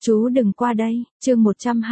Chú đừng qua đây, chương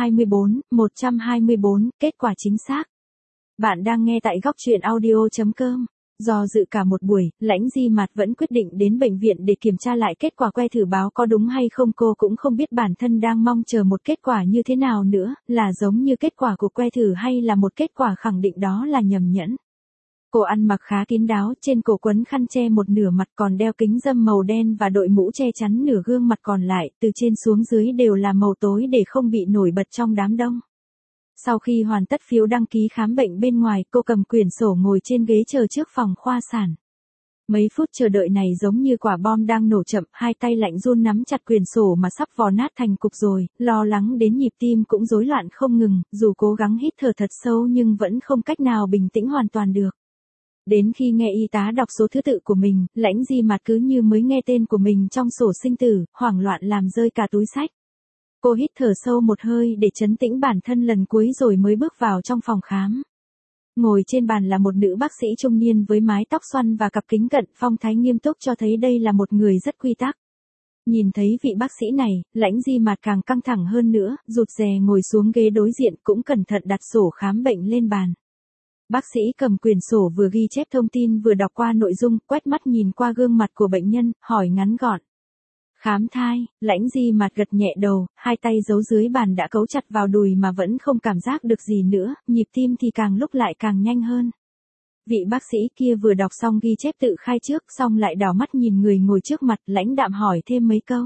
124, kết quả chính xác. Bạn đang nghe tại góc truyện audio.com. Do dự cả một buổi, Lãnh Di Mạt vẫn quyết định đến bệnh viện để kiểm tra lại kết quả que thử báo có đúng hay không. Cô cũng không biết bản thân đang mong chờ một kết quả như thế nào nữa, là giống như kết quả của que thử hay là một kết quả khẳng định đó là nhầm nhẫn. Cô ăn mặc khá kín đáo, trên cổ quấn khăn che một nửa mặt, còn đeo kính râm màu đen và đội mũ che chắn nửa gương mặt còn lại, từ trên xuống dưới đều là màu tối để không bị nổi bật trong đám đông. Sau khi hoàn tất phiếu đăng ký khám bệnh bên ngoài, cô cầm quyển sổ ngồi trên ghế chờ trước phòng khoa sản. Mấy phút chờ đợi này giống như quả bom đang nổ chậm, hai tay lạnh run nắm chặt quyển sổ mà sắp vò nát thành cục rồi, lo lắng đến nhịp tim cũng rối loạn không ngừng, dù cố gắng hít thở thật sâu nhưng vẫn không cách nào bình tĩnh hoàn toàn được. Đến khi nghe y tá đọc số thứ tự của mình, Lãnh Di Mạt cứ như mới nghe tên của mình trong sổ sinh tử, hoảng loạn làm rơi cả túi xách. Cô hít thở sâu một hơi để trấn tĩnh bản thân lần cuối rồi mới bước vào trong phòng khám. Ngồi trên bàn là một nữ bác sĩ trung niên với mái tóc xoăn và cặp kính cận, phong thái nghiêm túc cho thấy đây là một người rất quy tắc. Nhìn thấy vị bác sĩ này, Lãnh Di Mạt càng căng thẳng hơn nữa, rụt rè ngồi xuống ghế đối diện cũng cẩn thận đặt sổ khám bệnh lên bàn. Bác sĩ cầm quyển sổ vừa ghi chép thông tin vừa đọc qua nội dung, quét mắt nhìn qua gương mặt của bệnh nhân, hỏi ngắn gọn. Khám thai, Lãnh Di Mạt gật nhẹ đầu, hai tay giấu dưới bàn đã cấu chặt vào đùi mà vẫn không cảm giác được gì nữa, nhịp tim thì càng lúc lại càng nhanh hơn. Vị bác sĩ kia vừa đọc xong ghi chép tự khai trước, xong lại đảo mắt nhìn người ngồi trước mặt, lãnh đạm hỏi thêm mấy câu.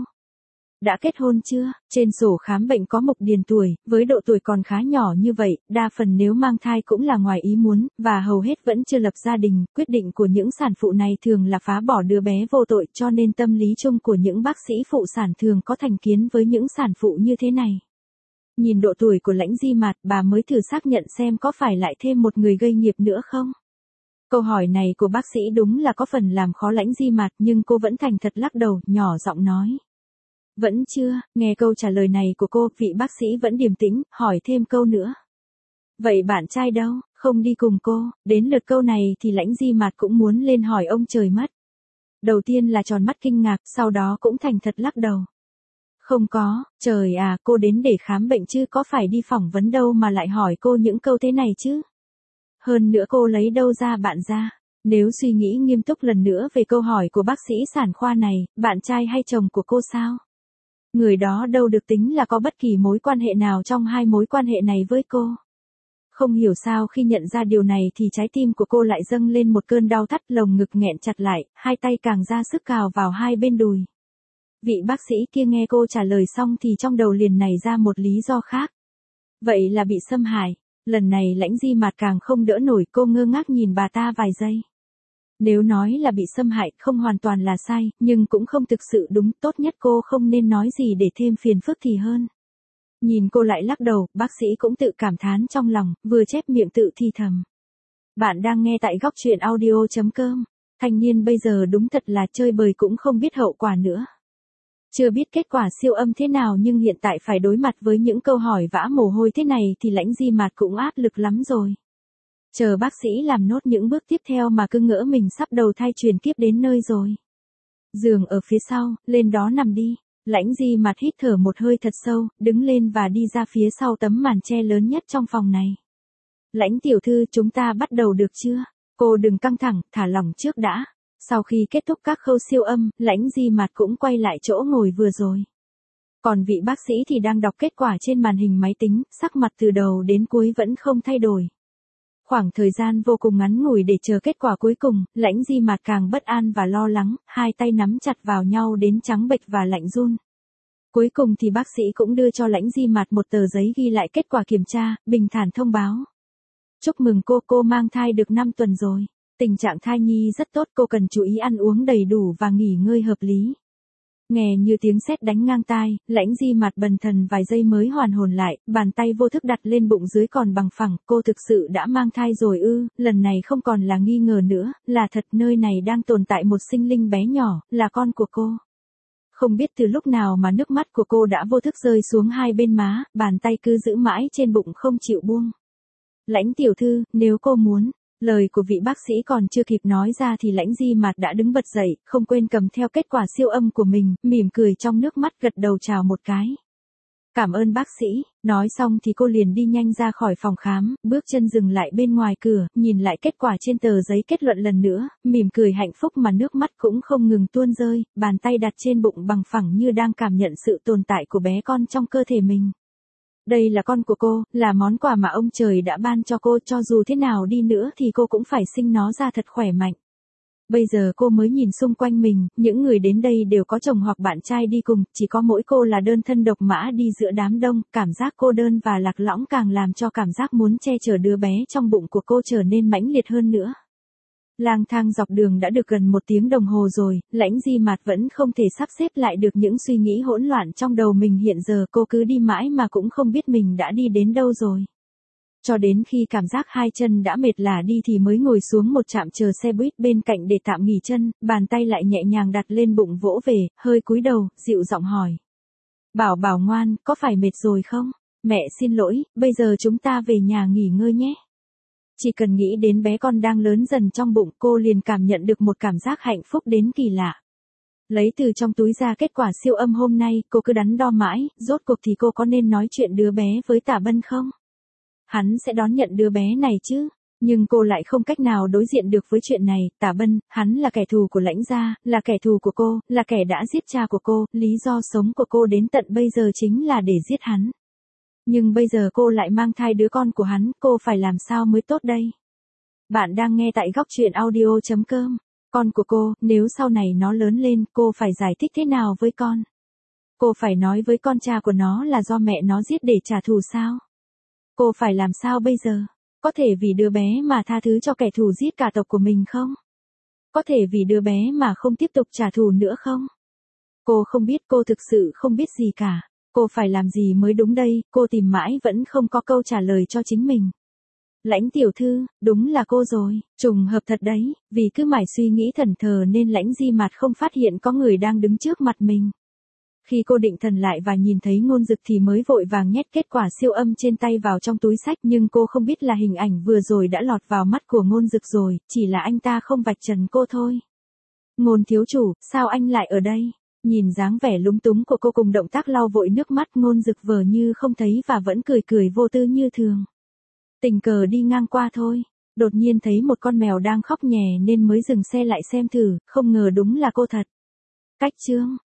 Đã kết hôn chưa? Trên sổ khám bệnh có mục điền tuổi, với độ tuổi còn khá nhỏ như vậy, đa phần nếu mang thai cũng là ngoài ý muốn, và hầu hết vẫn chưa lập gia đình. Quyết định của những sản phụ này thường là phá bỏ đứa bé vô tội, cho nên tâm lý chung của những bác sĩ phụ sản thường có thành kiến với những sản phụ như thế này. Nhìn độ tuổi của Lãnh Di Mạt, bà mới thử xác nhận xem có phải lại thêm một người gây nghiệp nữa không. Câu hỏi này của bác sĩ đúng là có phần làm khó Lãnh Di Mạt, nhưng cô vẫn thành thật lắc đầu, nhỏ giọng nói. Vẫn chưa, nghe câu trả lời này của cô, vị bác sĩ vẫn điềm tĩnh, hỏi thêm câu nữa. Vậy bạn trai đâu, không đi cùng cô? Đến lượt câu này thì Lãnh Di Mạt cũng muốn lên hỏi ông trời mất. Đầu tiên là tròn mắt kinh ngạc, sau đó cũng thành thật lắc đầu. Không có, trời à, cô đến để khám bệnh chứ có phải đi phỏng vấn đâu mà lại hỏi cô những câu thế này chứ? Hơn nữa cô lấy đâu ra bạn ra? Nếu suy nghĩ nghiêm túc lần nữa về câu hỏi của bác sĩ sản khoa này, bạn trai hay chồng của cô sao? Người đó đâu được tính là có bất kỳ mối quan hệ nào trong hai mối quan hệ này với cô. Không hiểu sao khi nhận ra điều này thì trái tim của cô lại dâng lên một cơn đau thắt, lồng ngực nghẹn chặt lại, hai tay càng ra sức cào vào hai bên đùi. Vị bác sĩ kia nghe cô trả lời xong thì trong đầu liền nảy ra một lý do khác. Vậy là bị xâm hại. Lần này Lãnh Di Mạt càng không đỡ nổi, cô ngơ ngác nhìn bà ta vài giây. Nếu nói là bị xâm hại không hoàn toàn là sai, nhưng cũng không thực sự đúng, tốt nhất cô không nên nói gì để thêm phiền phức thì hơn. Nhìn cô lại lắc đầu, bác sĩ cũng tự cảm thán trong lòng, vừa chép miệng tự thì thầm. Bạn đang nghe tại góc truyện audio.com. Thanh niên bây giờ đúng thật là chơi bời cũng không biết hậu quả nữa. Chưa biết kết quả siêu âm thế nào nhưng hiện tại phải đối mặt với những câu hỏi vã mồ hôi thế này thì Lãnh Di Mạt cũng áp lực lắm rồi. Chờ bác sĩ làm nốt những bước tiếp theo mà cứ ngỡ mình sắp đầu thai truyền kiếp đến nơi rồi. Giường ở phía sau, lên đó nằm đi. Lãnh Di Mạt hít thở một hơi thật sâu, đứng lên và đi ra phía sau tấm màn che lớn nhất trong phòng này. Lãnh tiểu thư, chúng ta bắt đầu được chưa? Cô đừng căng thẳng, thả lỏng trước đã. Sau khi kết thúc các khâu siêu âm, Lãnh Di Mạt cũng quay lại chỗ ngồi vừa rồi. Còn vị bác sĩ thì đang đọc kết quả trên màn hình máy tính, sắc mặt từ đầu đến cuối vẫn không thay đổi. Khoảng thời gian vô cùng ngắn ngủi để chờ kết quả cuối cùng, Lãnh Di Mạt càng bất an và lo lắng, hai tay nắm chặt vào nhau đến trắng bệch và lạnh run. Cuối cùng thì bác sĩ cũng đưa cho Lãnh Di Mạt một tờ giấy ghi lại kết quả kiểm tra, bình thản thông báo. Chúc mừng cô mang thai được 5 tuần rồi. Tình trạng thai nhi rất tốt, cô cần chú ý ăn uống đầy đủ và nghỉ ngơi hợp lý. Nghe như tiếng sét đánh ngang tai, Lãnh Di Mạt bần thần vài giây mới hoàn hồn lại, bàn tay vô thức đặt lên bụng dưới còn bằng phẳng, cô thực sự đã mang thai rồi ư? Lần này không còn là nghi ngờ nữa, là thật, nơi này đang tồn tại một sinh linh bé nhỏ, là con của cô. Không biết từ lúc nào mà nước mắt của cô đã vô thức rơi xuống hai bên má, bàn tay cứ giữ mãi trên bụng không chịu buông. Lãnh tiểu thư, nếu cô muốn. Lời của vị bác sĩ còn chưa kịp nói ra thì Lãnh Di Mạt đã đứng bật dậy, không quên cầm theo kết quả siêu âm của mình, mỉm cười trong nước mắt gật đầu chào một cái. Cảm ơn bác sĩ, nói xong thì cô liền đi nhanh ra khỏi phòng khám, bước chân dừng lại bên ngoài cửa, nhìn lại kết quả trên tờ giấy kết luận lần nữa, mỉm cười hạnh phúc mà nước mắt cũng không ngừng tuôn rơi, bàn tay đặt trên bụng bằng phẳng như đang cảm nhận sự tồn tại của bé con trong cơ thể mình. Đây là con của cô, là món quà mà ông trời đã ban cho cô, cho dù thế nào đi nữa thì cô cũng phải sinh nó ra thật khỏe mạnh. Bây giờ cô mới nhìn xung quanh mình, những người đến đây đều có chồng hoặc bạn trai đi cùng, chỉ có mỗi cô là đơn thân độc mã đi giữa đám đông, cảm giác cô đơn và lạc lõng càng làm cho cảm giác muốn che chở đứa bé trong bụng của cô trở nên mãnh liệt hơn nữa. Lang thang dọc đường đã được gần 1 tiếng đồng hồ rồi, Lãnh Di Mạt vẫn không thể sắp xếp lại được những suy nghĩ hỗn loạn trong đầu mình hiện giờ, cô cứ đi mãi mà cũng không biết mình đã đi đến đâu rồi. Cho đến khi cảm giác hai chân đã mệt lả đi thì mới ngồi xuống một trạm chờ xe buýt bên cạnh để tạm nghỉ chân, bàn tay lại nhẹ nhàng đặt lên bụng vỗ về, hơi cúi đầu, dịu giọng hỏi. Bảo Bảo ngoan, có phải mệt rồi không? Mẹ xin lỗi, bây giờ chúng ta về nhà nghỉ ngơi nhé. Chỉ cần nghĩ đến bé con đang lớn dần trong bụng, cô liền cảm nhận được một cảm giác hạnh phúc đến kỳ lạ. Lấy từ trong túi ra kết quả siêu âm hôm nay, cô cứ đắn đo mãi, rốt cuộc thì cô có nên nói chuyện đứa bé với Tả Bân không? Hắn sẽ đón nhận đứa bé này chứ? Nhưng cô lại không cách nào đối diện được với chuyện này. Tả Bân, hắn là kẻ thù của Lãnh gia, là kẻ thù của cô, là kẻ đã giết cha của cô, lý do sống của cô đến tận bây giờ chính là để giết hắn. Nhưng bây giờ cô lại mang thai đứa con của hắn, cô phải làm sao mới tốt đây? Bạn đang nghe tại góc truyện audio.com. Con của cô, nếu sau này nó lớn lên, cô phải giải thích thế nào với con? Cô phải nói với con cha của nó là do mẹ nó giết để trả thù sao? Cô phải làm sao bây giờ? Có thể vì đứa bé mà tha thứ cho kẻ thù giết cả tộc của mình không? Có thể vì đứa bé mà không tiếp tục trả thù nữa không? Cô không biết, cô thực sự không biết gì cả. Cô phải làm gì mới đúng đây, cô tìm mãi vẫn không có câu trả lời cho chính mình. Lãnh tiểu thư, đúng là cô rồi, trùng hợp thật đấy, vì cứ mải suy nghĩ thẫn thờ nên Lãnh Di Mạt không phát hiện có người đang đứng trước mặt mình. Khi cô định thần lại và nhìn thấy Ngôn Dực thì mới vội vàng nhét kết quả siêu âm trên tay vào trong túi xách, nhưng cô không biết là hình ảnh vừa rồi đã lọt vào mắt của Ngôn Dực rồi, chỉ là anh ta không vạch trần cô thôi. Ngôn thiếu chủ, sao anh lại ở đây? Nhìn dáng vẻ lúng túng của cô cùng động tác lau vội nước mắt, Ngôn Dực vờ như không thấy và vẫn cười cười vô tư như thường. Tình cờ đi ngang qua thôi, đột nhiên thấy một con mèo đang khóc nhè nên mới dừng xe lại xem thử, không ngờ đúng là cô thật. Cách chương